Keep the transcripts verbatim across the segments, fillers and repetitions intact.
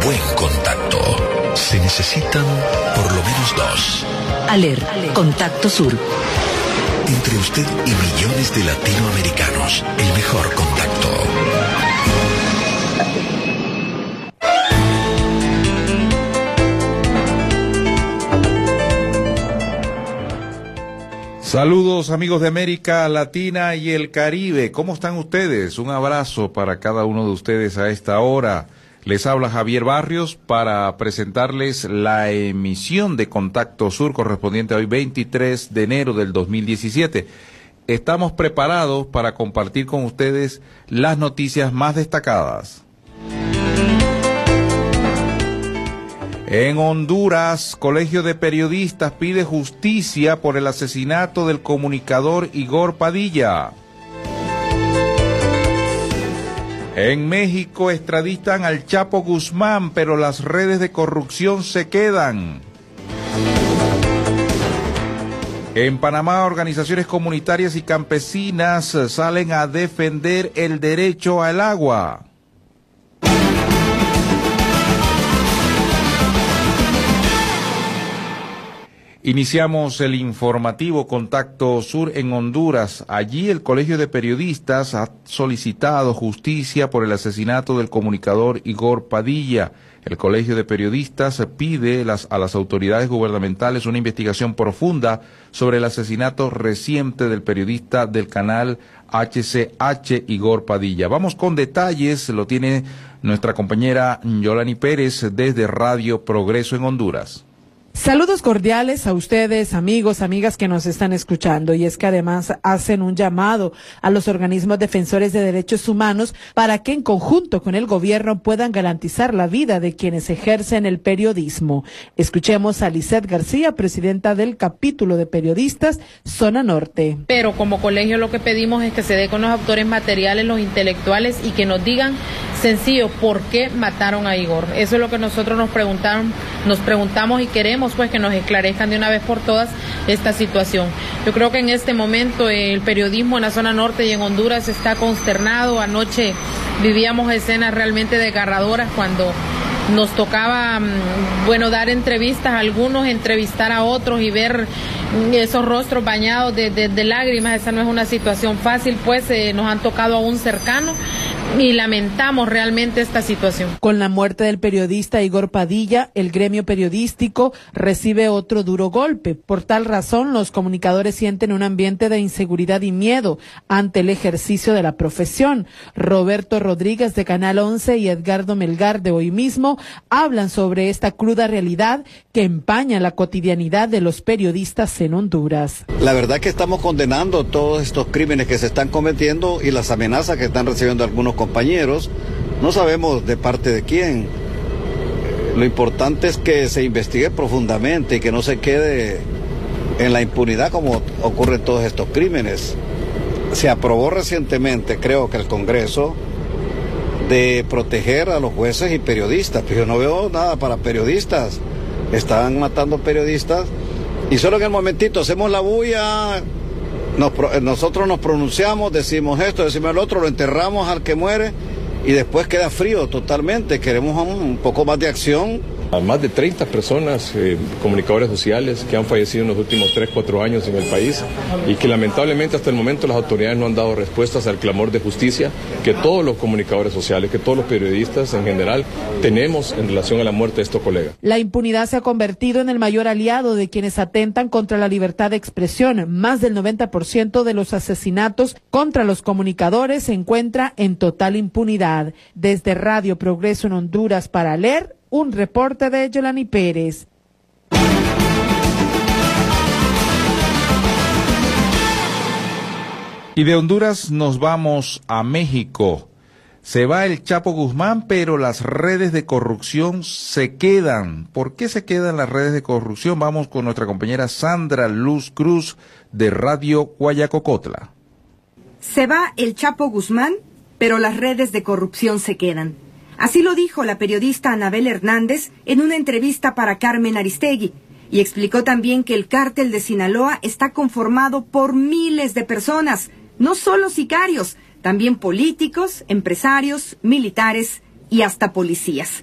buen contacto. Se necesitan por lo menos dos. Aler, Contacto Sur. Entre usted y millones de latinoamericanos, el mejor contacto. Saludos amigos de América Latina y el Caribe, ¿cómo están ustedes? Un abrazo para cada uno de ustedes a esta hora. Les habla Javier Barrios para presentarles la emisión de Contacto Sur correspondiente a hoy veintitrés de enero del dos mil diecisiete. Estamos preparados para compartir con ustedes las noticias más destacadas. En Honduras, Colegio de Periodistas pide justicia por el asesinato del comunicador Igor Padilla. En México extraditan al Chapo Guzmán, pero las redes de corrupción se quedan. En Panamá, organizaciones comunitarias y campesinas salen a defender el derecho al agua. Iniciamos el informativo Contacto Sur en Honduras. Allí el Colegio de Periodistas ha solicitado justicia por el asesinato del comunicador Igor Padilla. El Colegio de Periodistas pide las, a las autoridades gubernamentales una investigación profunda sobre el asesinato reciente del periodista del canal H C H, Igor Padilla. Vamos con detalles, lo tiene nuestra compañera Yolani Pérez desde Radio Progreso en Honduras. Saludos cordiales a ustedes, amigos, amigas que nos están escuchando, y es que además hacen un llamado a los organismos defensores de derechos humanos para que en conjunto con el gobierno puedan garantizar la vida de quienes ejercen el periodismo. Escuchemos a Lisette García, presidenta del capítulo de periodistas Zona Norte. Pero como colegio lo que pedimos es que se dé con los autores materiales, los intelectuales, y que nos digan sencillo por qué mataron a Igor. Eso es lo que nosotros nos preguntaron, nos preguntamos y queremos pues que nos esclarezcan de una vez por todas esta situación. Yo creo que en este momento el periodismo en la zona norte y en Honduras está consternado. Anoche vivíamos escenas realmente desgarradoras cuando nos tocaba, bueno, dar entrevistas a algunos, entrevistar a otros y ver esos rostros bañados de, de, de lágrimas. Esa no es una situación fácil, pues eh, nos han tocado a un cercano y lamentamos realmente esta situación. Con la muerte del periodista Igor Padilla, el gremio periodístico recibe otro duro golpe. Por tal razón, los comunicadores sienten un ambiente de inseguridad y miedo ante el ejercicio de la profesión. Roberto Rodríguez de Canal once y Edgardo Melgar de Hoy Mismo hablan sobre esta cruda realidad que empaña la cotidianidad de los periodistas en Honduras. La verdad que estamos condenando todos estos crímenes que se están cometiendo y las amenazas que están recibiendo algunos compañeros. No sabemos de parte de quién. Lo importante es que se investigue profundamente y que no se quede en la impunidad como ocurren todos estos crímenes. Se aprobó recientemente, creo que el Congreso, de proteger a los jueces y periodistas, pero yo no veo nada para periodistas. Están matando periodistas y solo en el momentito hacemos la bulla, nos, nosotros nos pronunciamos, decimos esto, decimos el otro, lo enterramos al que muere y después queda frío totalmente. Queremos un, un poco más de acción. A más de treinta personas, eh, comunicadores sociales, que han fallecido en los últimos tres, cuatro años en el país y que lamentablemente hasta el momento las autoridades no han dado respuestas al clamor de justicia que todos los comunicadores sociales, que todos los periodistas en general tenemos en relación a la muerte de estos colegas. La impunidad se ha convertido en el mayor aliado de quienes atentan contra la libertad de expresión. Más del noventa por ciento de los asesinatos contra los comunicadores se encuentra en total impunidad. Desde Radio Progreso en Honduras para Leer, un reporte de Yolani Pérez. Y de Honduras nos vamos a México. Se va el Chapo Guzmán, pero las redes de corrupción se quedan. ¿Por qué se quedan las redes de corrupción? Vamos con nuestra compañera Sandra Luz Cruz de Radio Guayacocotla. Se va el Chapo Guzmán, pero las redes de corrupción se quedan. Así lo dijo la periodista Anabel Hernández en una entrevista para Carmen Aristegui, y explicó también que el cártel de Sinaloa está conformado por miles de personas, no solo sicarios, también políticos, empresarios, militares y hasta policías.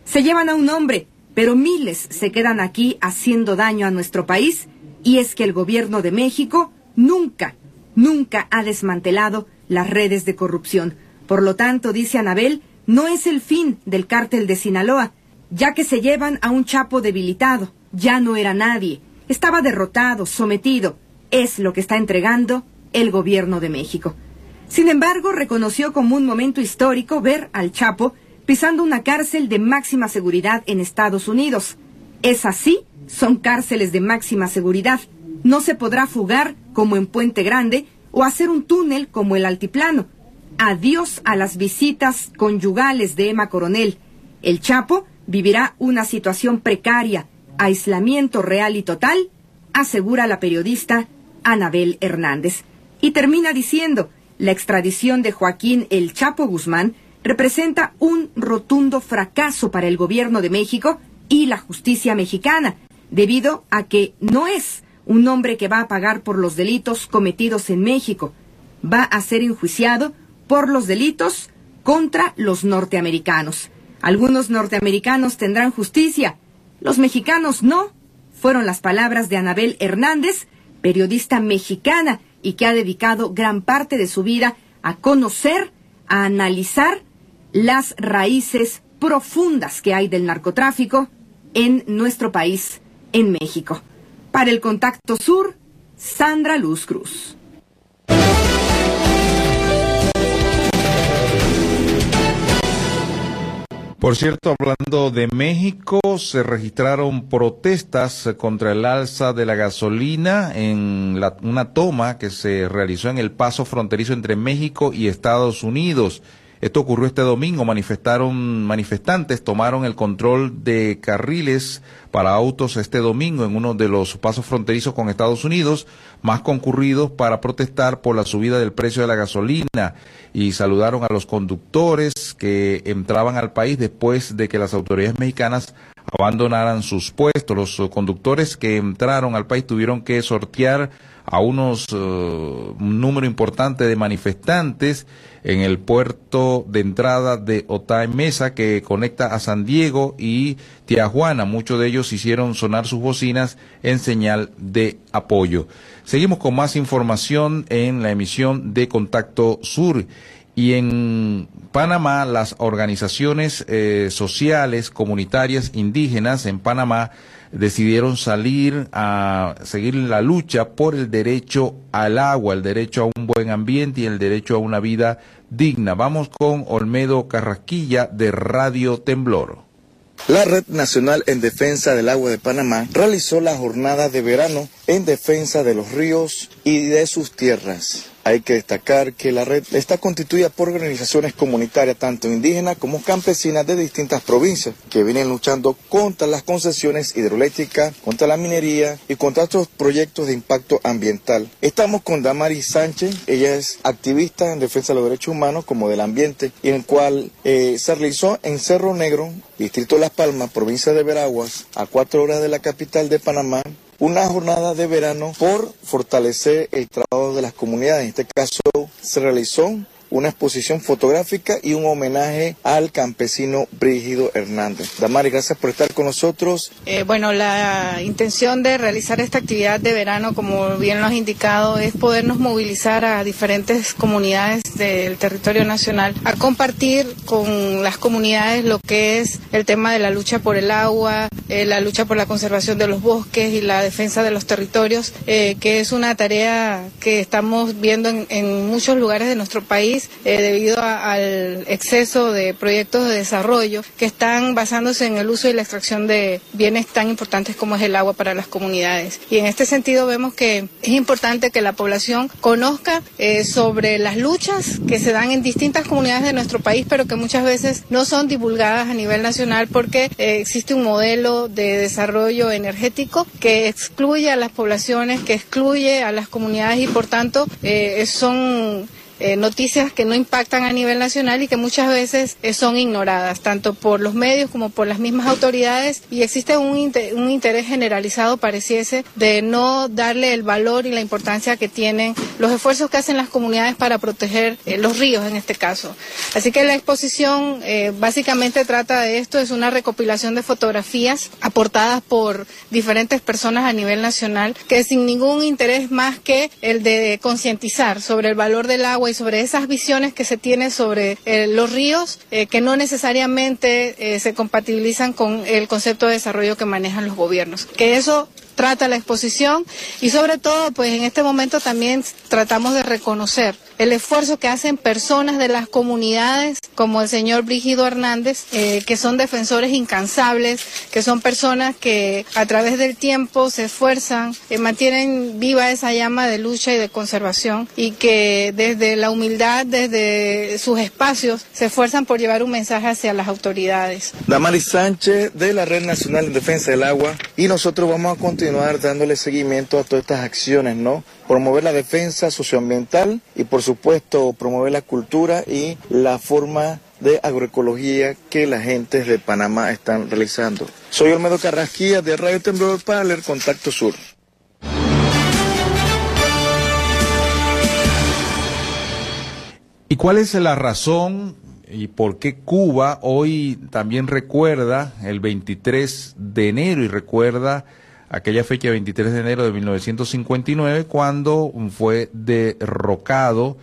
Se llevan a un hombre, pero miles se quedan aquí haciendo daño a nuestro país, y es que el gobierno de México nunca, nunca ha desmantelado las redes de corrupción. Por lo tanto, dice Anabel, no es el fin del cártel de Sinaloa, ya que se llevan a un Chapo debilitado, ya no era nadie, estaba derrotado, sometido, es lo que está entregando el gobierno de México. Sin embargo, reconoció como un momento histórico ver al Chapo pisando una cárcel de máxima seguridad en Estados Unidos. Es así, son cárceles de máxima seguridad. No se podrá fugar como en Puente Grande o hacer un túnel como el Altiplano. Adiós a las visitas conyugales de Emma Coronel. El Chapo vivirá una situación precaria, aislamiento real y total, asegura la periodista Anabel Hernández. Y termina diciendo, la extradición de Joaquín El Chapo Guzmán representa un rotundo fracaso para el gobierno de México y la justicia mexicana, debido a que no es un hombre que va a pagar por los delitos cometidos en México, va a ser enjuiciado por los delitos contra los norteamericanos. Algunos norteamericanos tendrán justicia, los mexicanos no, fueron las palabras de Anabel Hernández, periodista mexicana y que ha dedicado gran parte de su vida a conocer, a analizar las raíces profundas que hay del narcotráfico en nuestro país, en México. Para el Contacto Sur, Sandra Luz Cruz. Por cierto, hablando de México, se registraron protestas contra el alza de la gasolina en la, una toma que se realizó en el paso fronterizo entre México y Estados Unidos. Esto ocurrió este domingo. Manifestaron, manifestantes tomaron el control de carriles para autos este domingo en uno de los pasos fronterizos con Estados Unidos, más concurridos para protestar por la subida del precio de la gasolina, y saludaron a los conductores que entraban al país después de que las autoridades mexicanas abandonaran sus puestos. Los conductores que entraron al país tuvieron que sortear a unos uh, un número importante de manifestantes en el puerto de entrada de Otay Mesa, que conecta a San Diego y Tijuana. Muchos de ellos hicieron sonar sus bocinas en señal de apoyo. Seguimos con más información en la emisión de Contacto Sur. Y en Panamá, las organizaciones eh, sociales, comunitarias, indígenas en Panamá decidieron salir a seguir la lucha por el derecho al agua, el derecho a un buen ambiente y el derecho a una vida digna. Vamos con Olmedo Carrasquilla de Radio Temblor. La Red Nacional en Defensa del Agua de Panamá realizó la jornada de verano en defensa de los ríos y de sus tierras. Hay que destacar que la red está constituida por organizaciones comunitarias, tanto indígenas como campesinas de distintas provincias, que vienen luchando contra las concesiones hidroeléctricas, contra la minería y contra otros proyectos de impacto ambiental. Estamos con Damaris Sánchez, ella es activista en defensa de los derechos humanos como del ambiente, y en el cual eh, se realizó en Cerro Negro, distrito de Las Palmas, provincia de Veraguas, a cuatro horas de la capital de Panamá, una jornada de verano por fortalecer el trabajo de las comunidades. En este caso se realizó una exposición fotográfica y un homenaje al campesino Brígido Hernández. Damari, gracias por estar con nosotros. Eh, bueno, la intención de realizar esta actividad de verano, como bien lo has indicado, es podernos movilizar a diferentes comunidades del territorio nacional a compartir con las comunidades lo que es el tema de la lucha por el agua, eh, la lucha por la conservación de los bosques y la defensa de los territorios, eh, que es una tarea que estamos viendo en, en muchos lugares de nuestro país, Eh, debido a, al exceso de proyectos de desarrollo que están basándose en el uso y la extracción de bienes tan importantes como es el agua para las comunidades. Y en este sentido vemos que es importante que la población conozca eh, sobre las luchas que se dan en distintas comunidades de nuestro país, pero que muchas veces no son divulgadas a nivel nacional porque eh, existe un modelo de desarrollo energético que excluye a las poblaciones, que excluye a las comunidades y por tanto eh, son eh, noticias que no impactan a nivel nacional y que muchas veces eh, son ignoradas, tanto por los medios como por las mismas autoridades, y existe un, inter un interés generalizado, pareciese, de no darle el valor y la importancia que tienen los esfuerzos que hacen las comunidades para proteger eh, los ríos en este caso. Así que la exposición eh, básicamente trata de esto, es una recopilación de fotografías aportadas por diferentes personas a nivel nacional, que sin ningún interés más que el de concientizar sobre el valor del agua y sobre esas visiones que se tienen sobre eh, los ríos, eh, que no necesariamente eh, se compatibilizan con el concepto de desarrollo que manejan los gobiernos. Que eso trata la exposición, y sobre todo pues en este momento también tratamos de reconocer el esfuerzo que hacen personas de las comunidades como el señor Brígido Hernández, eh, que son defensores incansables, que son personas que a través del tiempo se esfuerzan, eh, mantienen viva esa llama de lucha y de conservación, y que desde la humildad, desde sus espacios, se esfuerzan por llevar un mensaje hacia las autoridades. Damaris Sánchez, de la Red Nacional en Defensa del Agua, y nosotros vamos a continuar dándole seguimiento a todas estas acciones, ¿no? Promover la defensa socioambiental y, por supuesto, promover la cultura y la forma de agroecología que las gentes de Panamá están realizando. Soy Olmedo Carrasquilla, de Radio Temblor, para leer Contacto Sur. ¿Y cuál es la razón y por qué Cuba hoy también recuerda el veintitrés de enero y recuerda aquella fecha veintitrés de enero de mil novecientos cincuenta y nueve, cuando fue derrocado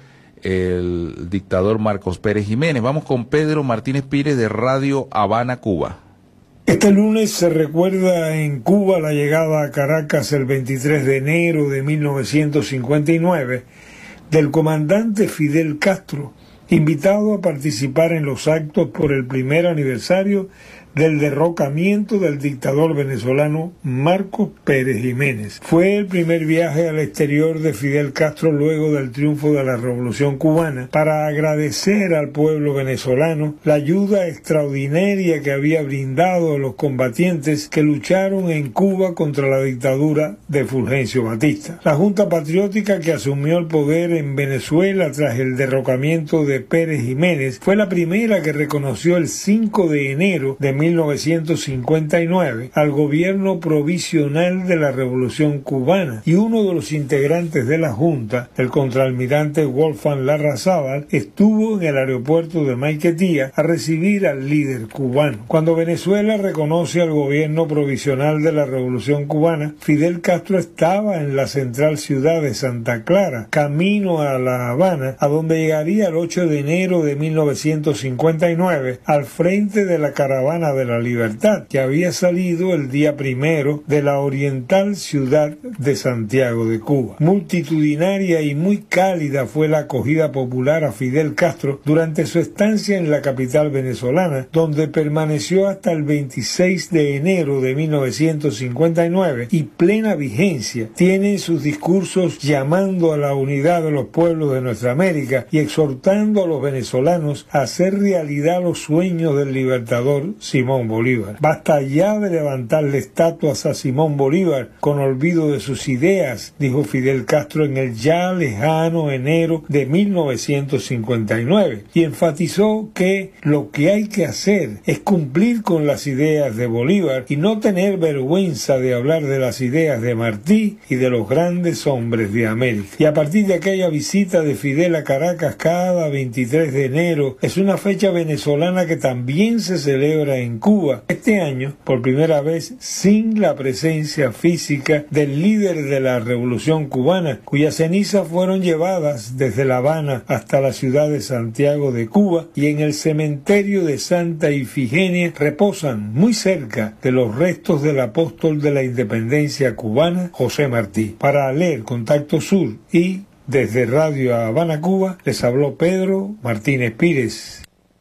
el dictador Marcos Pérez Jiménez? Vamos con Pedro Martínez Pires, de Radio Habana, Cuba. Este lunes se recuerda en Cuba la llegada a Caracas el veintitrés de enero de mil novecientos cincuenta y nueve del comandante Fidel Castro, invitado a participar en los actos por el primer aniversario del derrocamiento del dictador venezolano Marcos Pérez Jiménez. Fue el primer viaje al exterior de Fidel Castro luego del triunfo de la Revolución Cubana, para agradecer al pueblo venezolano la ayuda extraordinaria que había brindado a los combatientes que lucharon en Cuba contra la dictadura de Fulgencio Batista. La Junta Patriótica, que asumió el poder en Venezuela tras el derrocamiento de Pérez Jiménez, fue la primera que reconoció el cinco de enero de mil novecientos cincuenta y nueve al gobierno provisional de la Revolución Cubana, y uno de los integrantes de la Junta, el contraalmirante Wolfgang Larrazábal, estuvo en el aeropuerto de Maiquetía a recibir al líder cubano. Cuando Venezuela reconoce al gobierno provisional de la Revolución Cubana, Fidel Castro estaba en la central ciudad de Santa Clara, camino a La Habana, a donde llegaría el ocho de enero de mil novecientos cincuenta y nueve al frente de la caravana de la Libertad, que había salido el día primero de la oriental ciudad de Santiago de Cuba. Multitudinaria y muy cálida fue la acogida popular a Fidel Castro durante su estancia en la capital venezolana, donde permaneció hasta el veintiséis de enero de mil novecientos cincuenta y nueve, y plena vigencia tiene en sus discursos llamando a la unidad de los pueblos de nuestra América y exhortando a los venezolanos a hacer realidad los sueños del libertador Simón Bolívar. Basta ya de levantarle estatuas a Simón Bolívar con olvido de sus ideas, dijo Fidel Castro en el ya lejano enero de mil novecientos cincuenta y nueve, y enfatizó que lo que hay que hacer es cumplir con las ideas de Bolívar y no tener vergüenza de hablar de las ideas de Martí y de los grandes hombres de América. Y a partir de aquella visita de Fidel a Caracas cada veintitrés de enero, es una fecha venezolana que también se celebra en Cuba, este año por primera vez sin la presencia física del líder de la Revolución Cubana, cuyas cenizas fueron llevadas desde La Habana hasta la ciudad de Santiago de Cuba, y en el cementerio de Santa Ifigenia reposan muy cerca de los restos del apóstol de la independencia cubana, José Martí. Para leer Contacto Sur y desde Radio Habana, Cuba, les habló Pedro Martínez Pires.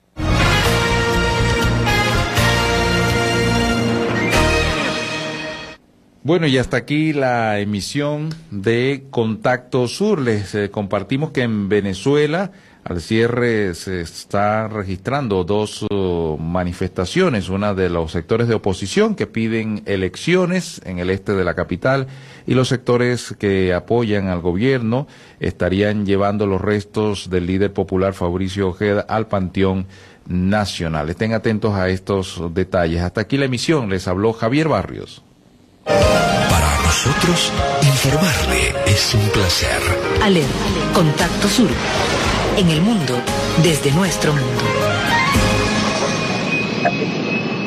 Bueno, y hasta aquí la emisión de Contacto Sur. Les eh, compartimos que en Venezuela Al cierre se están registrando dos uh, manifestaciones, una de los sectores de oposición que piden elecciones en el este de la capital y los sectores que apoyan al gobierno estarían llevando los restos del líder popular Fabricio Ojeda al Panteón Nacional. Estén atentos a estos detalles. Hasta aquí la emisión. Les habló Javier Barrios. Para nosotros, informarle es un placer. ALER, Contacto Sur. En el mundo, desde nuestro mundo.